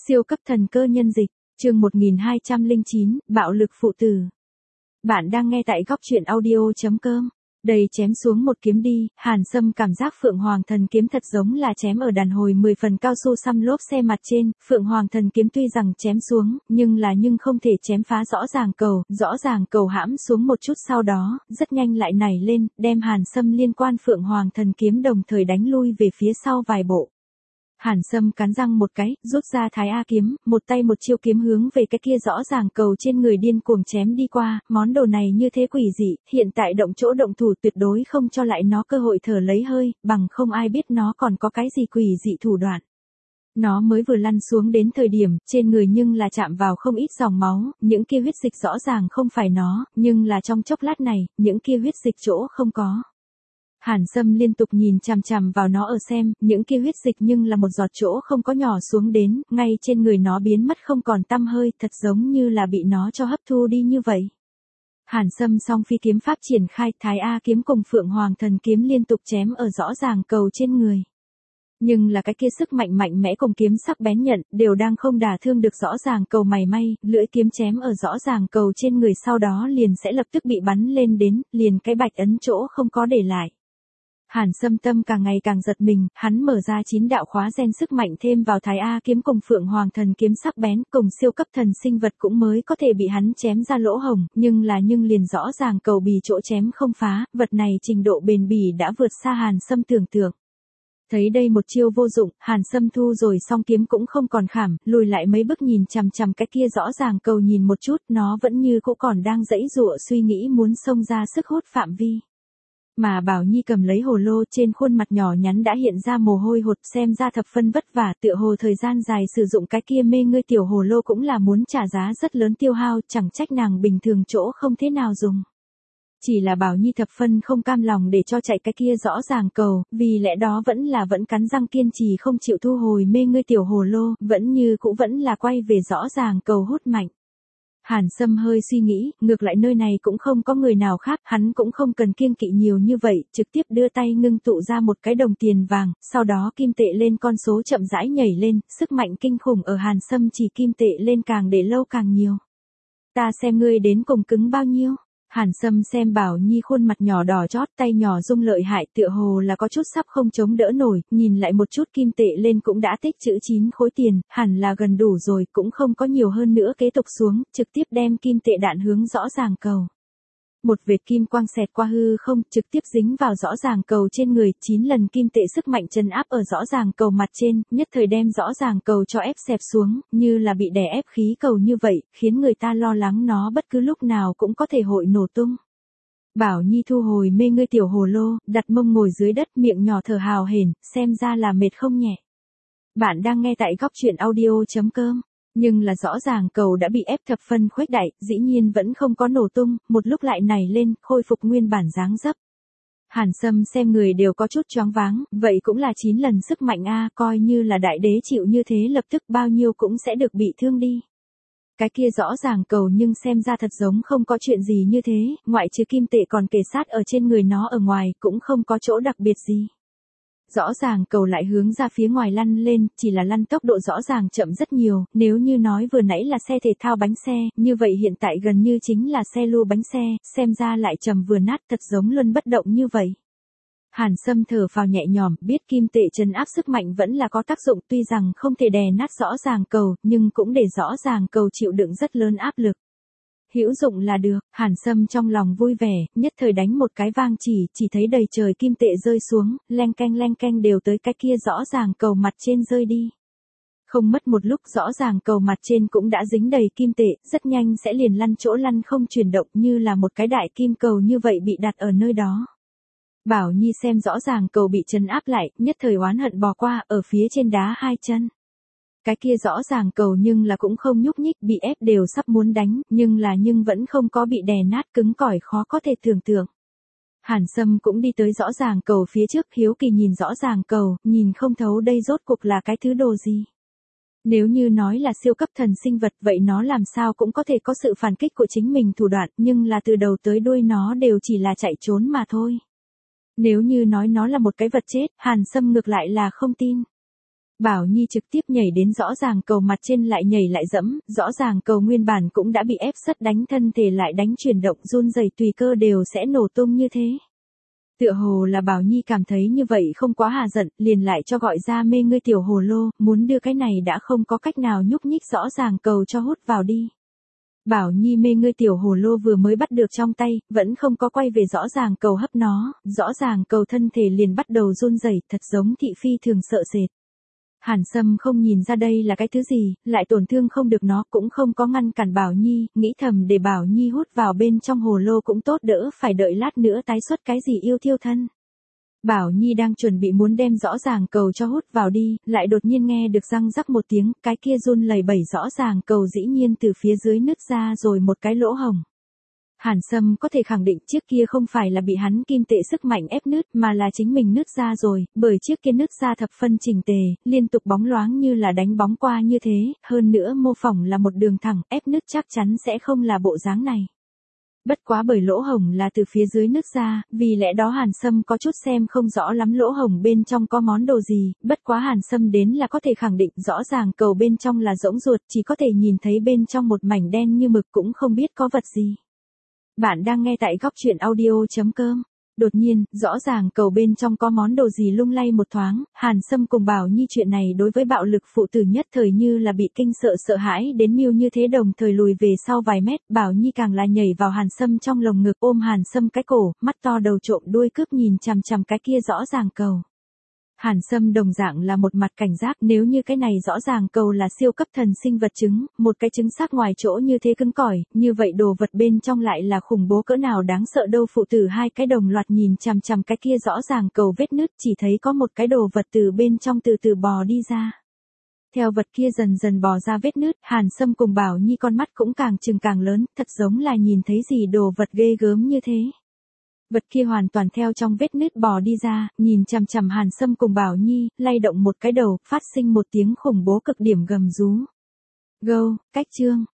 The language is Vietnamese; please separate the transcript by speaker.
Speaker 1: Siêu cấp thần cơ nhân dịch, chương 1209, bạo lực phụ tử. Bạn đang nghe tại góc truyện audio.com. Đầy chém xuống một kiếm đi, Hàn Sâm cảm giác Phượng Hoàng thần kiếm thật giống là chém ở đàn hồi 10 phần cao su xăm lốp xe mặt trên, Phượng Hoàng thần kiếm tuy rằng chém xuống, nhưng không thể chém phá rõ ràng cầu hãm xuống một chút sau đó, rất nhanh lại nảy lên, đem Hàn Sâm liên quan Phượng Hoàng thần kiếm đồng thời đánh lui về phía sau vài bộ. Hàn Sâm cắn răng một cái, rút ra Thái A kiếm, một tay một chiêu kiếm hướng về cái kia rõ ràng cầu trên người điên cuồng chém đi qua, món đồ này như thế quỷ dị, hiện tại động chỗ động thủ tuyệt đối không cho lại nó cơ hội thở lấy hơi, bằng không ai biết nó còn có cái gì quỷ dị thủ đoạn. Nó mới vừa lăn xuống đến thời điểm, trên người nhưng là chạm vào không ít dòng máu, những kia huyết dịch rõ ràng không phải nó, nhưng là trong chốc lát này, những kia huyết dịch chỗ không có. Hàn Sâm liên tục nhìn chằm chằm vào nó ở xem, những kia huyết dịch nhưng là một giọt chỗ không có nhỏ xuống đến, ngay trên người nó biến mất không còn tăm hơi, thật giống như là bị nó cho hấp thu đi như vậy. Hàn Sâm song phi kiếm pháp triển khai, Thái A kiếm cùng Phượng Hoàng thần kiếm liên tục chém ở rõ ràng cầu trên người. Nhưng là cái kia sức mạnh mạnh mẽ cùng kiếm sắc bén nhận, đều đang không đả thương được rõ ràng cầu mảy may, lưỡi kiếm chém ở rõ ràng cầu trên người sau đó liền sẽ lập tức bị bắn lên đến, liền cái bạch ấn chỗ không có để lại. Hàn Sâm tâm càng ngày càng giật mình, hắn mở ra 9 đạo khóa gen sức mạnh thêm vào Thái A kiếm cùng Phượng Hoàng thần kiếm sắc bén, cùng siêu cấp thần sinh vật cũng mới có thể bị hắn chém ra lỗ hổng, nhưng liền rõ ràng cầu bì chỗ chém không phá, vật này trình độ bền bỉ đã vượt xa Hàn Sâm tưởng tượng. Thấy đây một chiêu vô dụng, Hàn Sâm thu rồi song kiếm cũng không còn khảm, lùi lại mấy bước nhìn chằm chằm cái kia rõ ràng cầu nhìn một chút, nó vẫn như cũ còn đang giãy giụa suy nghĩ muốn xông ra sức hút phạm vi. Mà Bảo Nhi cầm lấy hồ lô, trên khuôn mặt nhỏ nhắn đã hiện ra mồ hôi hột, xem ra thập phân vất vả, tựa hồ thời gian dài sử dụng cái kia mê ngươi tiểu hồ lô cũng là muốn trả giá rất lớn tiêu hao, chẳng trách nàng bình thường chỗ không thế nào dùng. Chỉ là Bảo Nhi thập phân không cam lòng để cho chạy cái kia rõ ràng cầu, vì lẽ đó vẫn cắn răng kiên trì không chịu thu hồi mê ngươi tiểu hồ lô, vẫn là quay về rõ ràng cầu hút mạnh. Hàn Sâm hơi suy nghĩ, ngược lại nơi này cũng không có người nào khác, hắn cũng không cần kiêng kỵ nhiều như vậy, trực tiếp đưa tay ngưng tụ ra một cái đồng tiền vàng, sau đó kim tệ lên con số chậm rãi nhảy lên, sức mạnh kinh khủng ở Hàn Sâm chỉ kim tệ lên càng để lâu càng nhiều. Ta xem ngươi đến cùng cứng bao nhiêu. Hàn Sâm xem Bảo Nhi khuôn mặt nhỏ đỏ chót, tay nhỏ rung lợi hại, tựa hồ là có chút sắp không chống đỡ nổi, nhìn lại một chút kim tệ lên cũng đã tích trữ 9 khối tiền, hẳn là gần đủ rồi, cũng không có nhiều hơn nữa kế tục xuống, trực tiếp đem kim tệ đạn hướng rõ ràng cầu. Một vệt kim quang xẹt qua hư không, trực tiếp dính vào rõ ràng cầu trên người, 9 lần kim tệ sức mạnh trấn áp ở rõ ràng cầu mặt trên, nhất thời đem rõ ràng cầu cho ép xẹp xuống, như là bị đè ép khí cầu như vậy, khiến người ta lo lắng nó bất cứ lúc nào cũng có thể hội nổ tung. Bảo Nhi thu hồi mê ngươi tiểu hồ lô, đặt mông ngồi dưới đất, miệng nhỏ thở hào hển, xem ra là mệt không nhẹ. Bạn đang nghe tại góc truyện audio.com. Nhưng là rõ ràng cầu đã bị ép thập phân khuếch đại, dĩ nhiên vẫn không có nổ tung, một lúc lại nảy lên, khôi phục nguyên bản dáng dấp. Hàn Sâm xem người đều có chút choáng váng, vậy cũng là 9 lần sức mạnh a, coi như là đại đế chịu như thế lập tức bao nhiêu cũng sẽ được bị thương đi. Cái kia rõ ràng cầu nhưng xem ra thật giống không có chuyện gì như thế, ngoại trừ kim tệ còn kề sát ở trên người nó ở ngoài, cũng không có chỗ đặc biệt gì. Rõ ràng cầu lại hướng ra phía ngoài lăn lên, chỉ là lăn tốc độ rõ ràng chậm rất nhiều, nếu như nói vừa nãy là xe thể thao bánh xe, như vậy hiện tại gần như chính là xe lua bánh xe, xem ra lại trầm vừa nát thật giống luân bất động như vậy. Hàn Sâm thở phào nhẹ nhõm, biết kim tệ trấn áp sức mạnh vẫn là có tác dụng, tuy rằng không thể đè nát rõ ràng cầu, nhưng cũng để rõ ràng cầu chịu đựng rất lớn áp lực. Hữu dụng là được, Hàn Sâm trong lòng vui vẻ, nhất thời đánh một cái vang chỉ thấy đầy trời kim tệ rơi xuống, leng keng đều tới cái kia rõ ràng cầu mặt trên rơi đi. Không mất một lúc rõ ràng cầu mặt trên cũng đã dính đầy kim tệ, rất nhanh sẽ liền lăn chỗ lăn không chuyển động như là một cái đại kim cầu như vậy bị đặt ở nơi đó. Bảo Nhi xem rõ ràng cầu bị trấn áp lại, nhất thời oán hận bò qua, ở phía trên đá hai chân. Cái kia rõ ràng cầu nhưng là cũng không nhúc nhích, bị ép đều sắp muốn đánh, nhưng vẫn không có bị đè nát, cứng cỏi khó có thể tưởng tượng. Hàn Sâm cũng đi tới rõ ràng cầu phía trước, hiếu kỳ nhìn rõ ràng cầu, nhìn không thấu đây rốt cuộc là cái thứ đồ gì. Nếu như nói là siêu cấp thần sinh vật vậy nó làm sao cũng có thể có sự phản kích của chính mình thủ đoạn, nhưng là từ đầu tới đuôi nó đều chỉ là chạy trốn mà thôi. Nếu như nói nó là một cái vật chết, Hàn Sâm ngược lại là không tin. Bảo Nhi trực tiếp nhảy đến rõ ràng cầu mặt trên lại nhảy lại dẫm, rõ ràng cầu nguyên bản cũng đã bị ép sất đánh thân thể lại đánh chuyển động run rẩy tùy cơ đều sẽ nổ tung như thế. Tựa hồ là Bảo Nhi cảm thấy như vậy không quá hà giận, liền lại cho gọi ra mê ngươi tiểu hồ lô, muốn đưa cái này đã không có cách nào nhúc nhích rõ ràng cầu cho hút vào đi. Bảo Nhi mê ngươi tiểu hồ lô vừa mới bắt được trong tay, vẫn không có quay về rõ ràng cầu hấp nó, rõ ràng cầu thân thể liền bắt đầu run rẩy, thật giống thị phi thường sợ sệt. Hàn Sâm không nhìn ra đây là cái thứ gì, lại tổn thương không được nó, cũng không có ngăn cản Bảo Nhi, nghĩ thầm để Bảo Nhi hút vào bên trong hồ lô cũng tốt đỡ phải đợi lát nữa tái xuất cái gì yêu thiêu thân. Bảo Nhi đang chuẩn bị muốn đem rõ ràng cầu cho hút vào đi, lại đột nhiên nghe được răng rắc một tiếng, cái kia run lẩy bẩy rõ ràng cầu dĩ nhiên từ phía dưới nứt ra rồi một cái lỗ hổng. Hàn Sâm có thể khẳng định chiếc kia không phải là bị hắn kim tệ sức mạnh ép nứt mà là chính mình nứt ra rồi, bởi chiếc kia nứt ra thập phân chỉnh tề, liên tục bóng loáng như là đánh bóng qua như thế, hơn nữa mô phỏng là một đường thẳng, ép nứt chắc chắn sẽ không là bộ dáng này. Bất quá bởi lỗ hổng là từ phía dưới nứt ra, vì lẽ đó Hàn Sâm có chút xem không rõ lắm lỗ hổng bên trong có món đồ gì, bất quá Hàn Sâm đến là có thể khẳng định rõ ràng cầu bên trong là rỗng ruột, chỉ có thể nhìn thấy bên trong một mảnh đen như mực cũng không biết có vật gì. Bạn đang nghe tại góc truyện audio.com. Đột nhiên, rõ ràng cầu bên trong có món đồ gì lung lay một thoáng, Hàn Sâm cùng Bảo Nhi chuyện này đối với bạo lực phụ tử nhất thời như là bị kinh sợ hãi đến miêu như thế đồng thời lùi về sau vài mét, Bảo Nhi càng là nhảy vào Hàn Sâm trong lồng ngực ôm Hàn Sâm cái cổ, mắt to đầu trộm đuôi cướp nhìn chằm chằm cái kia rõ ràng cầu. Hàn Sâm đồng dạng là một mặt cảnh giác nếu như cái này rõ ràng cầu là siêu cấp thần sinh vật trứng, một cái trứng xác ngoài chỗ như thế cứng cỏi, như vậy đồ vật bên trong lại là khủng bố cỡ nào đáng sợ đâu phụ tử hai cái đồng loạt nhìn chằm chằm cái kia rõ ràng cầu vết nứt chỉ thấy có một cái đồ vật từ bên trong từ từ bò đi ra. Theo vật kia dần dần bò ra vết nứt, Hàn Sâm cùng Bảo Nhi con mắt cũng càng trừng càng lớn, thật giống là nhìn thấy gì đồ vật ghê gớm như thế. Vật kia hoàn toàn theo trong vết nứt bò đi ra, nhìn chằm chằm Hàn Sâm cùng Bảo Nhi, lay động một cái đầu, phát sinh một tiếng khủng bố cực điểm gầm rú. Go, cách chương.